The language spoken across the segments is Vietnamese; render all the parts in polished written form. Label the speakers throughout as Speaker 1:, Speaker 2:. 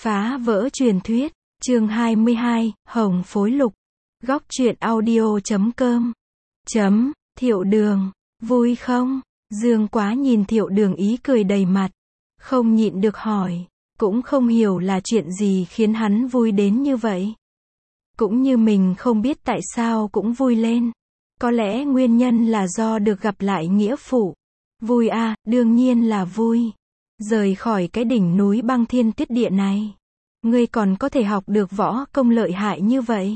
Speaker 1: Phá vỡ truyền thuyết, chương 22, Hồng Phối Lục. Góc truyện audio.com. Thiệu Đường, vui không? Dương Quá nhìn Thiệu Đường ý cười đầy mặt, không nhịn được hỏi, cũng không hiểu là chuyện gì khiến hắn vui đến như vậy. Cũng như mình không biết tại sao cũng vui lên. Có lẽ nguyên nhân là do được gặp lại nghĩa phụ. Vui à, đương nhiên là vui. Rời khỏi cái đỉnh núi băng thiên tuyết địa này, ngươi còn có thể học được võ công lợi hại như vậy.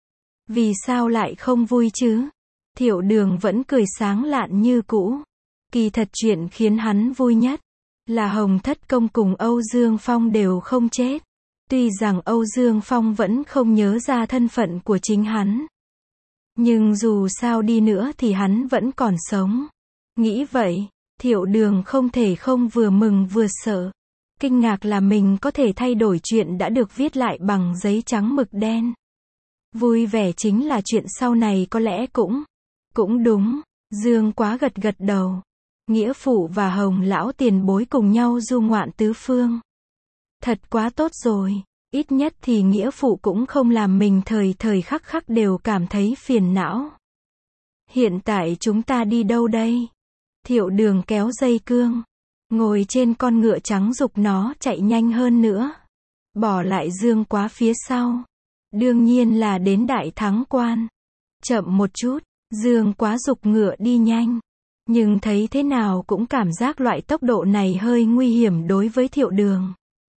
Speaker 1: Vì sao lại không vui chứ? Thiệu Đường vẫn cười sáng lạn như cũ. Kỳ thật chuyện khiến hắn vui nhất là Hồng Thất Công cùng Âu Dương Phong đều không chết. Tuy rằng Âu Dương Phong vẫn không nhớ ra thân phận của chính hắn, nhưng dù sao đi nữa thì hắn vẫn còn sống. Nghĩ vậy, Thiệu Đường không thể không vừa mừng vừa sợ. Kinh ngạc là mình có thể thay đổi chuyện đã được viết lại bằng giấy trắng mực đen. Vui vẻ chính là chuyện sau này có lẽ cũng đúng. Dương Quá gật gật đầu. Nghĩa phụ và Hồng lão tiền bối cùng nhau du ngoạn tứ phương. Thật quá tốt rồi. Ít nhất thì nghĩa phụ cũng không làm mình thời thời khắc khắc đều cảm thấy phiền não. Hiện tại chúng ta đi đâu đây? Thiệu Đường kéo dây cương, ngồi trên con ngựa trắng giục nó chạy nhanh hơn nữa, bỏ lại Dương Quá phía sau. Đương nhiên là đến Đại Thắng Quan. Chậm một chút, Dương Quá giục ngựa đi nhanh, nhưng thấy thế nào cũng cảm giác loại tốc độ này hơi nguy hiểm đối với Thiệu Đường.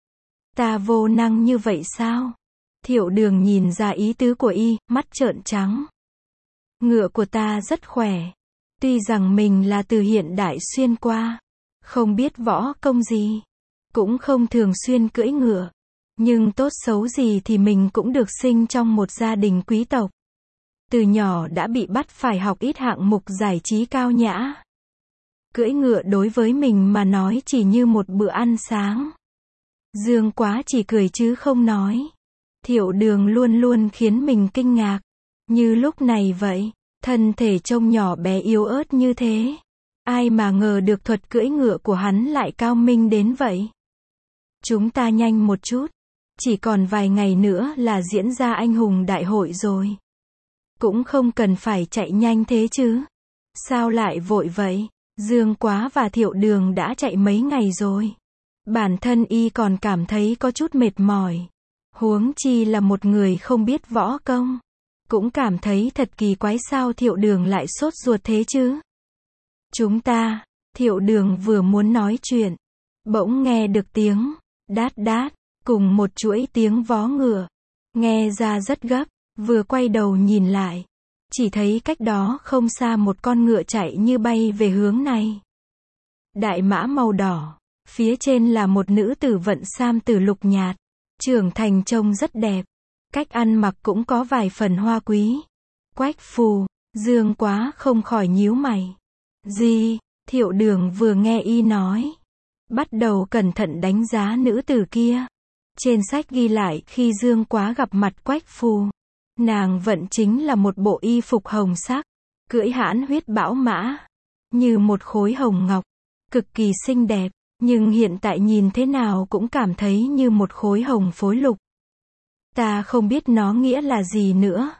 Speaker 1: Ta vô năng như vậy sao? Thiệu Đường nhìn ra ý tứ của y, mắt trợn trắng. Ngựa của ta rất khỏe. Tuy rằng mình là từ hiện đại xuyên qua, không biết võ công gì, cũng không thường xuyên cưỡi ngựa, nhưng tốt xấu gì thì mình cũng được sinh trong một gia đình quý tộc. Từ nhỏ đã bị bắt phải học ít hạng mục giải trí cao nhã. Cưỡi ngựa đối với mình mà nói chỉ như một bữa ăn sáng. Dương Quá chỉ cười chứ không nói. Thiệu Đường luôn luôn khiến mình kinh ngạc. Như lúc này vậy, thân thể trông nhỏ bé yếu ớt như thế. Ai mà ngờ được thuật cưỡi ngựa của hắn lại cao minh đến vậy. Chúng ta nhanh một chút. Chỉ còn vài ngày nữa là diễn ra anh hùng đại hội rồi. Cũng không cần phải chạy nhanh thế chứ. Sao lại vội vậy? Dương Quá và Thiệu Đường đã chạy mấy ngày rồi. Bản thân y còn cảm thấy có chút mệt mỏi. Huống chi là một người không biết võ công. Cũng cảm thấy thật kỳ quái sao Thiệu Đường lại sốt ruột thế chứ. Chúng ta, Thiệu Đường vừa muốn nói chuyện, bỗng nghe được tiếng đát đát, cùng một chuỗi tiếng vó ngựa. Nghe ra rất gấp, vừa quay đầu nhìn lại, chỉ thấy cách đó không xa một con ngựa chạy như bay về hướng này. Đại mã màu đỏ, phía trên là một nữ tử vận sam tử lục nhạt, trưởng thành trông rất đẹp. Cách ăn mặc cũng có vài phần hoa quý. Quách phù, Dương Quá không khỏi nhíu mày. Gì? Thiệu Đường vừa nghe y nói, bắt đầu cẩn thận đánh giá nữ tử kia. Trên sách ghi lại khi Dương Quá gặp mặt Quách phù, nàng vận chính là một bộ y phục hồng sắc, cưỡi hãn huyết bão mã, như một khối hồng ngọc, cực kỳ xinh đẹp, nhưng hiện tại nhìn thế nào cũng cảm thấy như một khối hồng phối lục. Ta không biết nó nghĩa là gì nữa.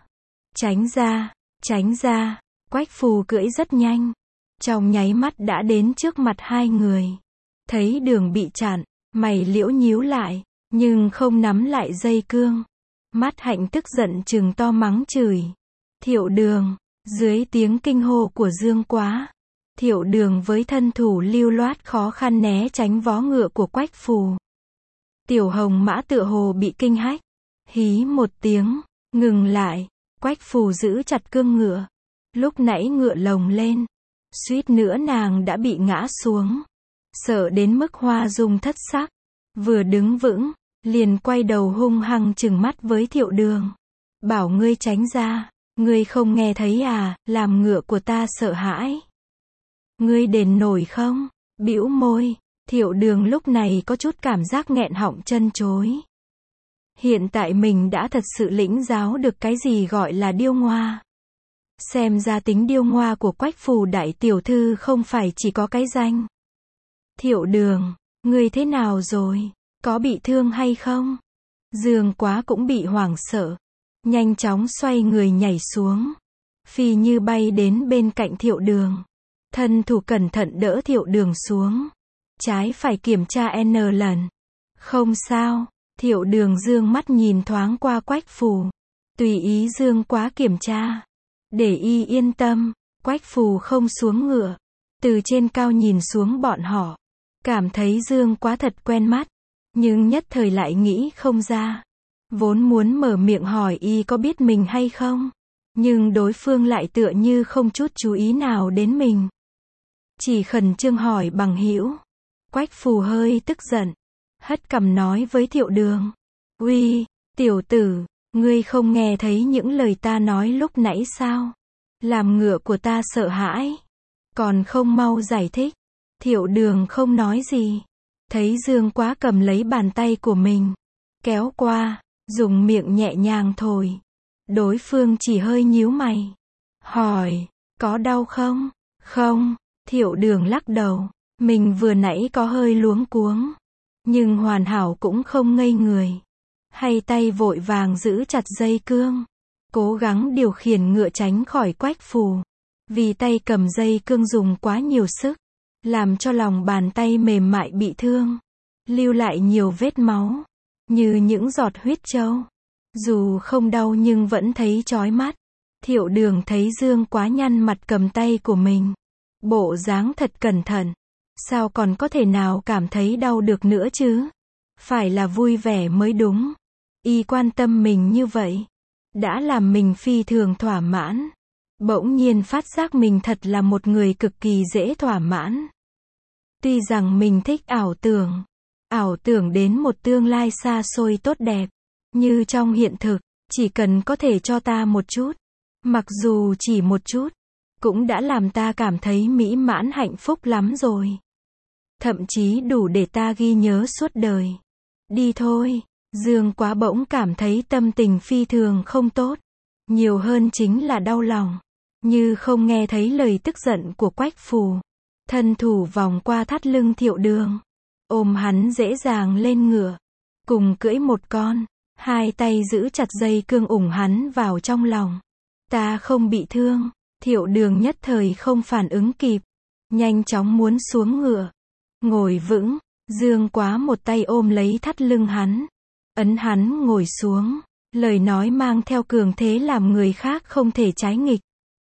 Speaker 1: Tránh ra, Quách phù cưỡi rất nhanh. Trong nháy mắt đã đến trước mặt hai người. Thấy đường bị chặn, mày liễu nhíu lại, nhưng không nắm lại dây cương. Mắt hạnh tức giận trừng to mắng chửi. Thiệu Đường, dưới tiếng kinh hô của Dương Quá. Thiệu Đường với thân thủ lưu loát khó khăn né tránh vó ngựa của Quách phù. Tiểu hồng mã tựa hồ bị kinh hách. Hí một tiếng, ngừng lại, Quách phù giữ chặt cương ngựa. Lúc nãy ngựa lồng lên, suýt nữa nàng đã bị ngã xuống. Sợ đến mức hoa dung thất sắc. Vừa đứng vững, liền quay đầu hung hăng trừng mắt với Thiệu Đường. Bảo ngươi tránh ra, ngươi không nghe thấy à, làm ngựa của ta sợ hãi. Ngươi đền nổi không? Bĩu môi, Thiệu Đường lúc này có chút cảm giác nghẹn họng chân chối. Hiện tại mình đã thật sự lĩnh giáo được cái gì gọi là điêu ngoa. Xem ra tính điêu ngoa của Quách phù đại tiểu thư không phải chỉ có cái danh. Thiệu Đường, ngươi thế nào rồi? Có bị thương hay không? Dương Quá cũng bị hoảng sợ. Nhanh chóng xoay người nhảy xuống. Phi như bay đến bên cạnh Thiệu Đường. Thân thủ cẩn thận đỡ Thiệu Đường xuống. Trái phải kiểm tra N lần. Không sao. Thiệu Đường dương mắt nhìn thoáng qua Quách Phù. Tùy ý Dương Quá kiểm tra. Để y yên tâm. Quách Phù không xuống ngựa. Từ trên cao nhìn xuống bọn họ. Cảm thấy Dương Quá thật quen mắt. Nhưng nhất thời lại nghĩ không ra. Vốn muốn mở miệng hỏi y có biết mình hay không. Nhưng đối phương lại tựa như không chút chú ý nào đến mình. Chỉ khẩn trương hỏi bằng hữu. Quách Phù hơi tức giận. Hất cằm nói với Thiệu Đường. Uy, tiểu tử, ngươi không nghe thấy những lời ta nói lúc nãy sao? Làm ngựa của ta sợ hãi. Còn không mau giải thích. Thiệu Đường không nói gì. Thấy Dương Quá cầm lấy bàn tay của mình. Kéo qua, dùng miệng nhẹ nhàng thổi. Đối phương chỉ hơi nhíu mày. Hỏi, có đau không? Không, Thiệu Đường lắc đầu. Mình vừa nãy có hơi luống cuống. Nhưng hoàn hảo cũng không ngây người. Hay tay vội vàng giữ chặt dây cương. Cố gắng điều khiển ngựa tránh khỏi Quách Phù. Vì tay cầm dây cương dùng quá nhiều sức. Làm cho lòng bàn tay mềm mại bị thương. Lưu lại nhiều vết máu. Như những giọt huyết trâu. Dù không đau nhưng vẫn thấy chói mắt. Thiệu Đường thấy Dương Quá nhăn mặt cầm tay của mình. Bộ dáng thật cẩn thận. Sao còn có thể nào cảm thấy đau được nữa chứ? Phải là vui vẻ mới đúng. Y quan tâm mình như vậy. Đã làm mình phi thường thỏa mãn. Bỗng nhiên phát giác mình thật là một người cực kỳ dễ thỏa mãn. Tuy rằng mình thích ảo tưởng đến một tương lai xa xôi tốt đẹp. Như trong hiện thực, chỉ cần có thể cho ta một chút. Mặc dù chỉ một chút. Cũng đã làm ta cảm thấy mỹ mãn hạnh phúc lắm rồi. Thậm chí đủ để ta ghi nhớ suốt đời. Đi thôi. Dương Quá bỗng cảm thấy tâm tình phi thường không tốt. Nhiều hơn chính là đau lòng. Như không nghe thấy lời tức giận của Quách Phù. Thân thủ vòng qua thắt lưng Thiệu Đường. Ôm hắn dễ dàng lên ngựa. Cùng cưỡi một con. Hai tay giữ chặt dây cương ủng hắn vào trong lòng. Ta không bị thương. Thiệu Đường nhất thời không phản ứng kịp. Nhanh chóng muốn xuống ngựa. Ngồi vững. Dương Quá một tay ôm lấy thắt lưng hắn. Ấn hắn ngồi xuống. Lời nói mang theo cường thế làm người khác không thể trái nghịch.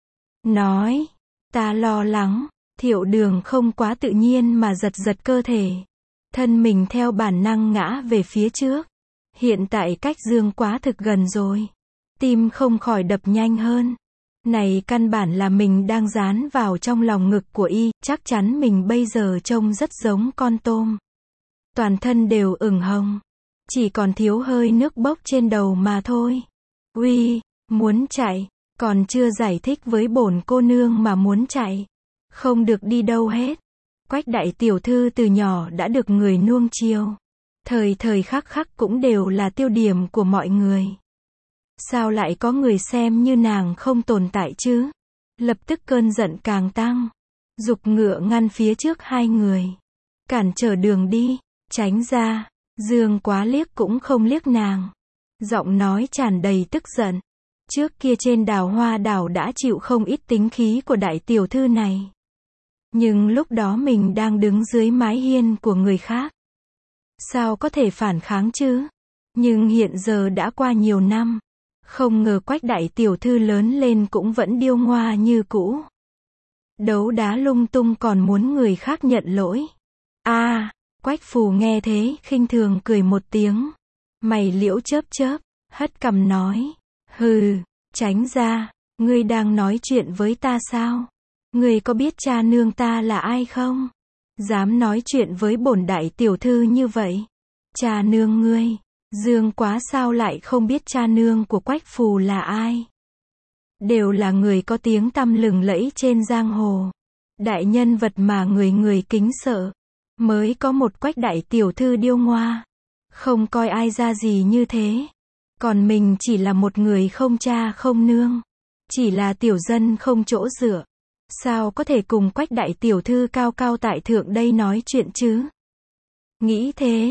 Speaker 1: Nói. Ta lo lắng. Thiệu Đường không quá tự nhiên mà giật giật cơ thể. Thân mình theo bản năng ngã về phía trước. Hiện tại cách Dương Quá thực gần rồi. Tim không khỏi đập nhanh hơn. Này căn bản là mình đang dán vào trong lòng ngực của y. Chắc chắn mình bây giờ trông rất giống con tôm. Toàn thân đều ửng hồng. Chỉ còn thiếu hơi nước bốc trên đầu mà thôi. Uy, muốn chạy. Còn chưa giải thích với bổn cô nương mà muốn chạy. Không được đi đâu hết. Quách đại tiểu thư từ nhỏ đã được người nuông chiều. Thời thời khắc khắc cũng đều là tiêu điểm của mọi người. Sao lại có người xem như nàng không tồn tại chứ? Lập tức cơn giận càng tăng. Giục ngựa ngăn phía trước hai người. Cản trở đường đi. Tránh ra. Dương Quá liếc cũng không liếc nàng. Giọng nói tràn đầy tức giận. Trước kia trên Đào Hoa đảo đã chịu không ít tính khí của đại tiểu thư này. Nhưng lúc đó mình đang đứng dưới mái hiên của người khác. Sao có thể phản kháng chứ? Nhưng hiện giờ đã qua nhiều năm. Không ngờ Quách đại tiểu thư lớn lên cũng vẫn điêu ngoa như cũ. Đấu đá lung tung còn muốn người khác nhận lỗi. Quách Phù nghe thế khinh thường cười một tiếng. Mày liễu chớp chớp, hất cằm nói. Hừ, tránh ra, ngươi đang nói chuyện với ta sao? Ngươi có biết cha nương ta là ai không? Dám nói chuyện với bổn đại tiểu thư như vậy. Cha nương ngươi, Dương Quá sao lại không biết cha nương của Quách Phù là ai? Đều là người có tiếng tăm lừng lẫy trên giang hồ. Đại nhân vật mà người người kính sợ. Mới có một Quách đại tiểu thư điêu ngoa. Không coi ai ra gì như thế. Còn mình chỉ là một người không cha không nương. Chỉ là tiểu dân không chỗ dựa. Sao có thể cùng Quách đại tiểu thư cao cao tại thượng đây nói chuyện chứ? Nghĩ thế,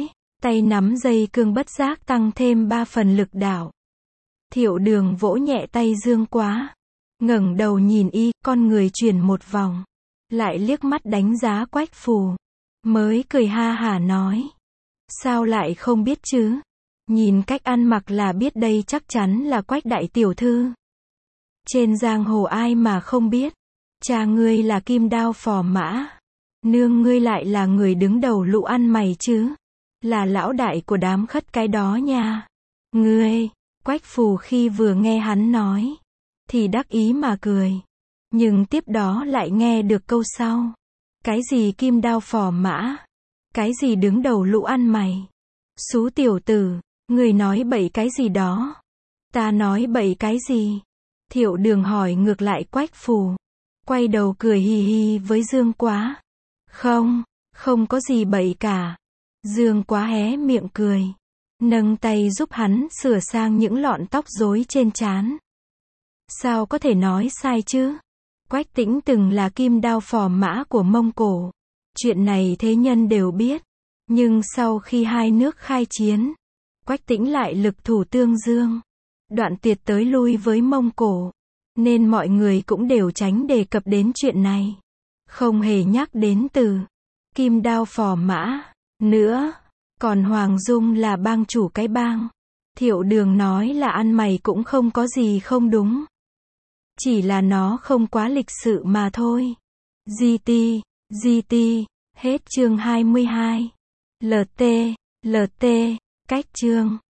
Speaker 1: Tay nắm dây cương bất giác tăng thêm 3 phần lực đạo. Thiệu Đường vỗ nhẹ tay Dương Quá. Ngẩng đầu nhìn y, con người chuyển một vòng. Lại liếc mắt đánh giá Quách Phù. Mới cười ha hả nói. Sao lại không biết chứ? Nhìn cách ăn mặc là biết đây chắc chắn là Quách đại tiểu thư. Trên giang hồ ai mà không biết. Cha ngươi là Kim Đao Phò Mã. Nương ngươi lại là người đứng đầu lũ ăn mày chứ. Là lão đại của đám khất cái đó nha. Ngươi, Quách Phù khi vừa nghe hắn nói, thì đắc ý mà cười. Nhưng tiếp đó lại nghe được câu sau. Cái gì Kim Đao Phò Mã? Cái gì đứng đầu lũ ăn mày? Xú tiểu tử, người nói bậy cái gì đó? Ta nói bậy cái gì? Thiệu Đường hỏi ngược lại Quách Phù. Quay đầu cười hì hì với Dương Quá. Không có gì bậy cả. Dương Quá hé miệng cười. Nâng tay giúp hắn sửa sang những lọn tóc rối trên trán. Sao có thể nói sai chứ? Quách Tĩnh từng là Kim Đao Phò Mã của Mông Cổ. Chuyện này thế nhân đều biết. Nhưng sau khi hai nước khai chiến, Quách Tĩnh lại lực thủ Tương Dương. Đoạn tuyệt tới lui với Mông Cổ. Nên mọi người cũng đều tránh đề cập đến chuyện này. Không hề nhắc đến từ Kim Đao Phò Mã nữa. Còn Hoàng Dung là bang chủ cái bang. Thiệu Đường nói là ăn mày cũng không có gì không đúng. Chỉ là nó không quá lịch sự mà thôi. GT, hết chương 22. LT, cách chương.